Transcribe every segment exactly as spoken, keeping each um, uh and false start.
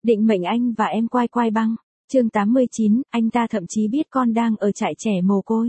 Định mệnh anh và em quai quai băng. Chương tám mươi chín, anh ta thậm chí biết con đang ở trại trẻ mồ côi.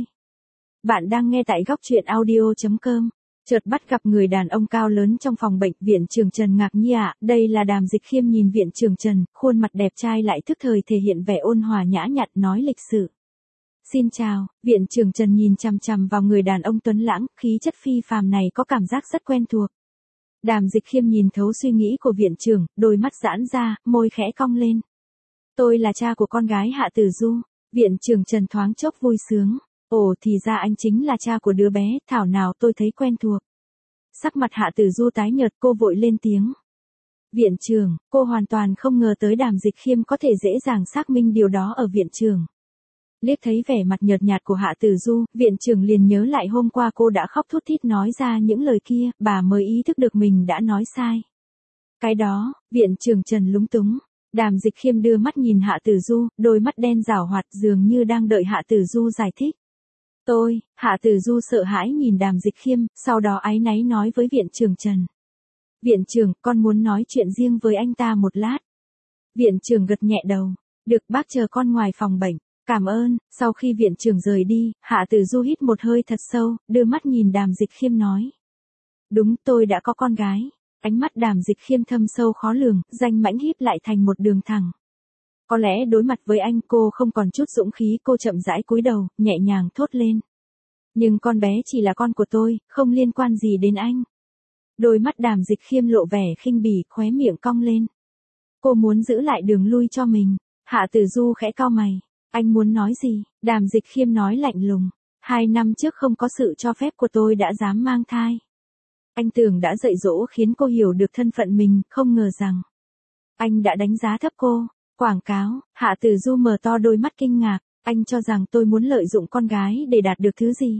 Bạn đang nghe tại góc truyện audio chấm com. Chợt bắt gặp người đàn ông cao lớn trong phòng bệnh. Viện trưởng Trần ngạc nhiên ạ, đây là Đàm Dịch Khiêm. Nhìn viện trưởng Trần, khuôn mặt đẹp trai lại thức thời thể hiện vẻ ôn hòa nhã nhặn nói lịch sự. Xin chào. Viện trưởng Trần nhìn chằm chằm vào người đàn ông tuấn lãng, khí chất phi phàm này có cảm giác rất quen thuộc. Đàm Dịch Khiêm nhìn thấu suy nghĩ của viện trưởng, đôi mắt giãn ra, môi khẽ cong lên. Tôi là cha của con gái Hạ Tử Du. Viện trưởng Trần thoáng chốc vui sướng. Ồ, thì ra anh chính là cha của đứa bé, thảo nào tôi thấy quen thuộc. Sắc mặt Hạ Tử Du tái nhợt, cô vội lên tiếng. Viện trưởng, cô hoàn toàn không ngờ tới Đàm Dịch Khiêm có thể dễ dàng xác minh điều đó ở viện trưởng. Liếc thấy vẻ mặt nhợt nhạt của Hạ Tử Du, viện trưởng liền nhớ lại hôm qua cô đã khóc thút thít nói ra những lời kia, bà mới ý thức được mình đã nói sai. Cái đó, viện trưởng Trần lúng túng. Đàm Dịch Khiêm đưa mắt nhìn Hạ Tử Du, đôi mắt đen giảo hoạt dường như đang đợi Hạ Tử Du giải thích. Tôi, Hạ Tử Du sợ hãi nhìn Đàm Dịch Khiêm, sau đó áy náy nói với viện trưởng Trần. Viện trưởng, con muốn nói chuyện riêng với anh ta một lát. Viện trưởng gật nhẹ đầu. Được, bác chờ con ngoài phòng bệnh. Cảm ơn. Sau khi viện trưởng rời đi, Hạ Tử Du hít một hơi thật sâu, đưa mắt nhìn Đàm Dịch Khiêm nói. Đúng, tôi đã có con gái. Ánh mắt Đàm Dịch Khiêm thâm sâu khó lường, danh mãnh híp lại thành một đường thẳng. Có lẽ đối mặt với anh cô không còn chút dũng khí, cô chậm rãi cúi đầu, nhẹ nhàng thốt lên. Nhưng con bé chỉ là con của tôi, không liên quan gì đến anh. Đôi mắt Đàm Dịch Khiêm lộ vẻ khinh bỉ, khóe miệng cong lên. Cô muốn giữ lại đường lui cho mình. Hạ Tử Du khẽ cau mày. Anh muốn nói gì? Đàm Dịch Khiêm nói lạnh lùng. Hai năm trước không có sự cho phép của tôi đã dám mang thai. Anh tưởng đã dạy dỗ khiến cô hiểu được thân phận mình, không ngờ rằng anh đã đánh giá thấp cô. Quảng cáo. Hạ Tử Du mở to đôi mắt kinh ngạc. Anh cho rằng tôi muốn lợi dụng con gái để đạt được thứ gì?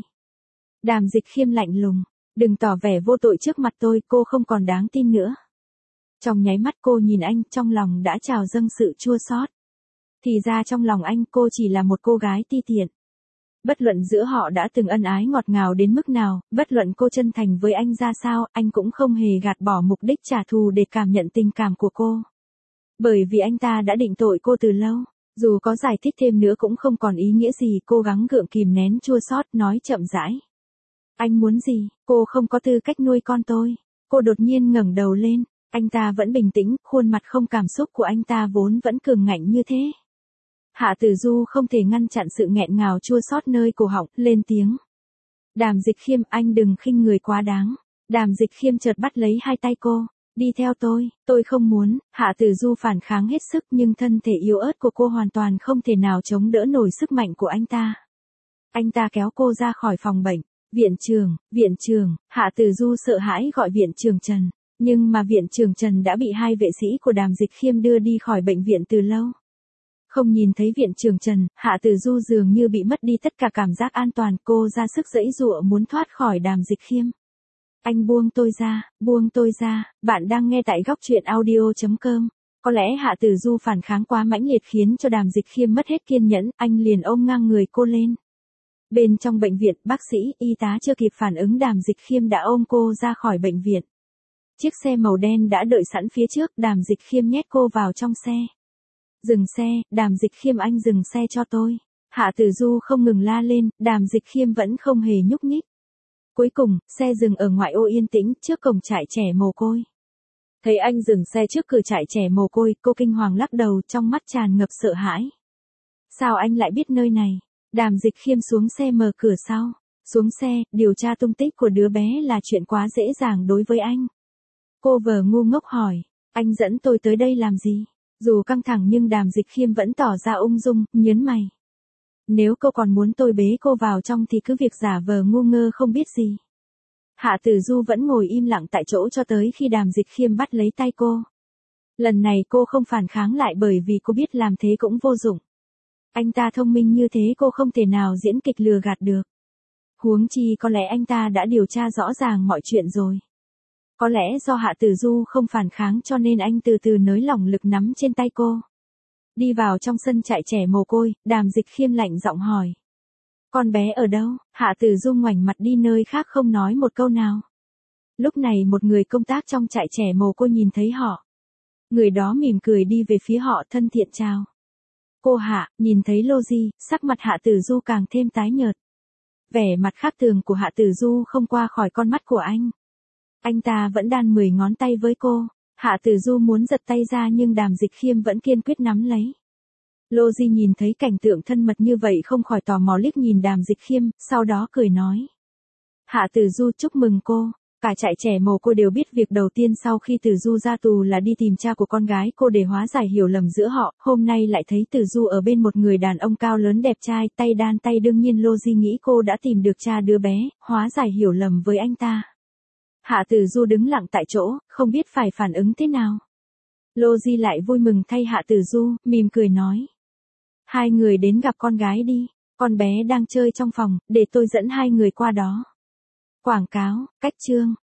Đàm Dịch Khiêm lạnh lùng. Đừng tỏ vẻ vô tội trước mặt tôi, cô không còn đáng tin nữa. Trong nháy mắt cô nhìn anh, trong lòng đã trào dâng sự chua xót. Thì ra trong lòng anh cô chỉ là một cô gái ti tiện. Bất luận giữa họ đã từng ân ái ngọt ngào đến mức nào, bất luận cô chân thành với anh ra sao, anh cũng không hề gạt bỏ mục đích trả thù để cảm nhận tình cảm của cô. Bởi vì anh ta đã định tội cô từ lâu, dù có giải thích thêm nữa cũng không còn ý nghĩa gì, cố gắng gượng kìm nén chua xót nói chậm rãi. Anh muốn gì? Cô không có tư cách nuôi con tôi. Cô đột nhiên ngẩng đầu lên, anh ta vẫn bình tĩnh, khuôn mặt không cảm xúc của anh ta vốn vẫn cường ngạnh như thế. Hạ Tử Du không thể ngăn chặn sự nghẹn ngào chua xót nơi cổ họng, lên tiếng. Đàm Dịch Khiêm, anh đừng khinh người quá đáng. Đàm Dịch Khiêm chợt bắt lấy hai tay cô. Đi theo tôi, tôi không muốn. Hạ Tử Du phản kháng hết sức nhưng thân thể yếu ớt của cô hoàn toàn không thể nào chống đỡ nổi sức mạnh của anh ta. Anh ta kéo cô ra khỏi phòng bệnh. Viện trưởng, viện trưởng, Hạ Tử Du sợ hãi gọi viện trưởng Trần. Nhưng mà viện trưởng Trần đã bị hai vệ sĩ của Đàm Dịch Khiêm đưa đi khỏi bệnh viện từ lâu. Không nhìn thấy viện trưởng Trần, Hạ Tử Du dường như bị mất đi tất cả cảm giác an toàn, cô ra sức giãy giụa muốn thoát khỏi Đàm Dịch Khiêm. Anh buông tôi ra, buông tôi ra. Bạn đang nghe tại góc truyện audio chấm com. Có lẽ Hạ Tử Du phản kháng quá mãnh liệt khiến cho Đàm Dịch Khiêm mất hết kiên nhẫn, anh liền ôm ngang người cô lên. Bên trong bệnh viện, bác sĩ, y tá chưa kịp phản ứng, Đàm Dịch Khiêm đã ôm cô ra khỏi bệnh viện. Chiếc xe màu đen đã đợi sẵn phía trước, Đàm Dịch Khiêm nhét cô vào trong xe. Dừng xe, Đàm Dịch Khiêm, anh dừng xe cho tôi. Hạ Tử Du không ngừng la lên, Đàm Dịch Khiêm vẫn không hề nhúc nhích. Cuối cùng, xe dừng ở ngoại ô yên tĩnh, trước cổng trại trẻ mồ côi. Thấy anh dừng xe trước cửa trại trẻ mồ côi, cô kinh hoàng lắc đầu, trong mắt tràn ngập sợ hãi. Sao anh lại biết nơi này? Đàm Dịch Khiêm xuống xe mở cửa sau. Xuống xe, điều tra tung tích của đứa bé là chuyện quá dễ dàng đối với anh. Cô vờ ngu ngốc hỏi, anh dẫn tôi tới đây làm gì? Dù căng thẳng nhưng Đàm Dịch Khiêm vẫn tỏ ra ung dung, nhớn mày. Nếu cô còn muốn tôi bế cô vào trong thì cứ việc giả vờ ngu ngơ không biết gì. Hạ Tử Du vẫn ngồi im lặng tại chỗ cho tới khi Đàm Dịch Khiêm bắt lấy tay cô. Lần này cô không phản kháng lại bởi vì cô biết làm thế cũng vô dụng. Anh ta thông minh như thế cô không thể nào diễn kịch lừa gạt được. Huống chi có lẽ anh ta đã điều tra rõ ràng mọi chuyện rồi. Có lẽ do Hạ Tử Du không phản kháng cho nên anh từ từ nới lỏng lực nắm trên tay cô. Đi vào trong sân trại trẻ mồ côi, Đàm Dịch Khiêm lạnh giọng hỏi. Con bé ở đâu? Hạ Tử Du ngoảnh mặt đi nơi khác không nói một câu nào. Lúc này một người công tác trong trại trẻ mồ côi nhìn thấy họ. Người đó mỉm cười đi về phía họ thân thiện chào. Cô Hạ, nhìn thấy Lô Di, sắc mặt Hạ Tử Du càng thêm tái nhợt. Vẻ mặt khác thường của Hạ Tử Du không qua khỏi con mắt của anh. Anh ta vẫn đan mười ngón tay với cô. Hạ Tử Du muốn giật tay ra nhưng Đàm Dịch Khiêm vẫn kiên quyết nắm lấy. Lô Di nhìn thấy cảnh tượng thân mật như vậy không khỏi tò mò liếc nhìn Đàm Dịch Khiêm, sau đó cười nói. Hạ Tử Du chúc mừng cô. Cả trại trẻ mồ cô đều biết việc đầu tiên sau khi Tử Du ra tù là đi tìm cha của con gái cô để hóa giải hiểu lầm giữa họ, hôm nay lại thấy Tử Du ở bên một người đàn ông cao lớn đẹp trai, tay đan tay, đương nhiên Lô Di nghĩ cô đã tìm được cha đứa bé, hóa giải hiểu lầm với anh ta. Hạ Tử Du đứng lặng tại chỗ, không biết phải phản ứng thế nào. Lô Di lại vui mừng thay Hạ Tử Du, mỉm cười nói. Hai người đến gặp con gái đi, con bé đang chơi trong phòng, để tôi dẫn hai người qua đó. Quảng cáo, cách chương.